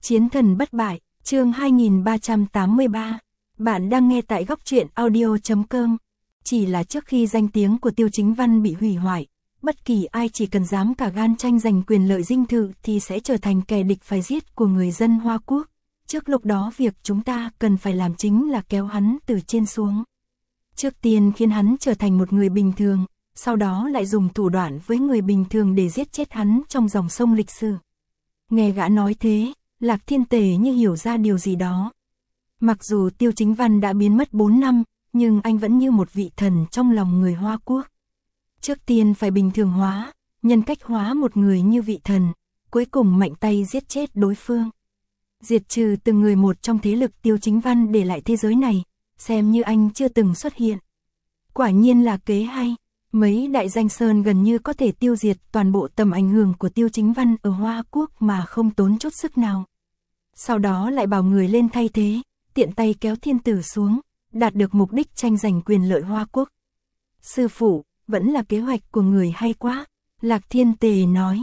Chiến thần bất bại, chương 2383. Bạn đang nghe tại góc truyện audio.com. Chỉ là trước khi danh tiếng của Tiêu Chính Văn bị hủy hoại, bất kỳ ai chỉ cần dám cả gan tranh giành quyền lợi dinh thự thì sẽ trở thành kẻ địch phải giết của người dân Hoa Quốc. Trước lúc đó việc chúng ta cần phải làm chính là kéo hắn từ trên xuống. Trước tiên khiến hắn trở thành một người bình thường, sau đó lại dùng thủ đoạn với người bình thường để giết chết hắn trong dòng sông lịch sử. Nghe gã nói thế, Lạc Thiên Tề như hiểu ra điều gì đó. Mặc dù Tiêu Chính Văn đã biến mất 4 năm, nhưng anh vẫn như một vị thần trong lòng người Hoa Quốc. Trước tiên phải bình thường hóa, nhân cách hóa một người như vị thần, cuối cùng mạnh tay giết chết đối phương. Diệt trừ từng người một trong thế lực Tiêu Chính Văn để lại thế giới này, xem như anh chưa từng xuất hiện. Quả nhiên là kế hay, mấy đại danh sơn gần như có thể tiêu diệt toàn bộ tầm ảnh hưởng của Tiêu Chính Văn ở Hoa Quốc mà không tốn chút sức nào. Sau đó lại bảo người lên thay thế, tiện tay kéo thiên tử xuống, đạt được mục đích tranh giành quyền lợi Hoa Quốc. Sư phụ, vẫn là kế hoạch của người hay quá, Lạc Thiên Tề nói,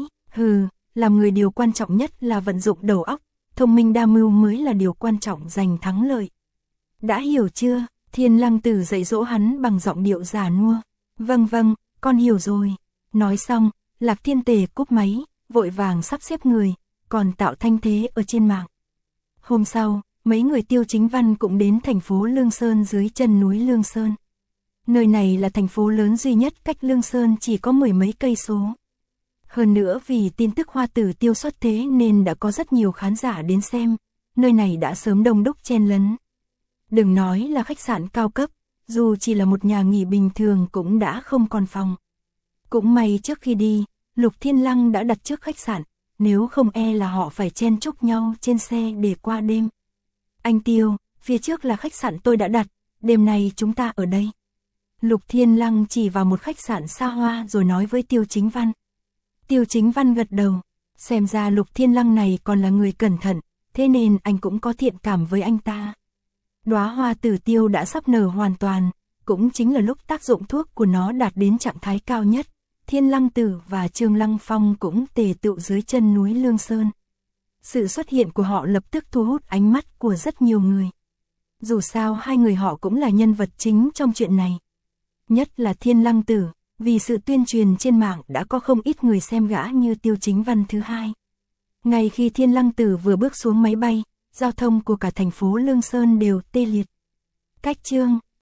làm người điều quan trọng nhất là vận dụng đầu óc, thông minh đa mưu mới là điều quan trọng giành thắng lợi. Đã hiểu chưa? Thiên Lăng Tử dạy dỗ hắn bằng giọng điệu già nua. Vâng, con hiểu rồi. Nói xong, Lạc Thiên Tề cúp máy, vội vàng sắp xếp người, còn tạo thanh thế ở trên mạng. Hôm sau, mấy người Tiêu Chính Văn cũng đến thành phố Lương Sơn dưới chân núi Lương Sơn. Nơi này là thành phố lớn duy nhất cách Lương Sơn chỉ có 10 mấy cây số. Hơn nữa vì tin tức Hoa Tử Tiêu xuất thế nên đã có rất nhiều khán giả đến xem, nơi này đã sớm đông đúc chen lấn. Đừng nói là khách sạn cao cấp, dù chỉ là một nhà nghỉ bình thường cũng đã không còn phòng. Cũng may trước khi đi, Lục Thiên Lăng đã đặt trước khách sạn, nếu không e là họ phải chen chúc nhau trên xe để qua đêm. Anh Tiêu, phía trước là khách sạn tôi đã đặt, đêm nay chúng ta ở đây. Lục Thiên Lăng chỉ vào một khách sạn xa hoa rồi nói với Tiêu Chính Văn. Tiêu Chính Văn gật đầu, xem ra Lục Thiên Lăng này còn là người cẩn thận, thế nên anh cũng có thiện cảm với anh ta. Đóa hoa tử tiêu đã sắp nở hoàn toàn, cũng chính là lúc tác dụng thuốc của nó đạt đến trạng thái cao nhất. Thiên Lăng Tử và Trương Lăng Phong cũng tề tựu dưới chân núi Lương Sơn. Sự xuất hiện của họ lập tức thu hút ánh mắt của rất nhiều người. Dù sao hai người họ cũng là nhân vật chính trong chuyện này. Nhất là Thiên Lăng Tử, vì sự tuyên truyền trên mạng đã có không ít người xem gã như Tiêu Chính Văn thứ hai. Ngay khi Thiên Lăng Tử vừa bước xuống máy bay, giao thông của cả thành phố Lương Sơn đều tê liệt. Cách chương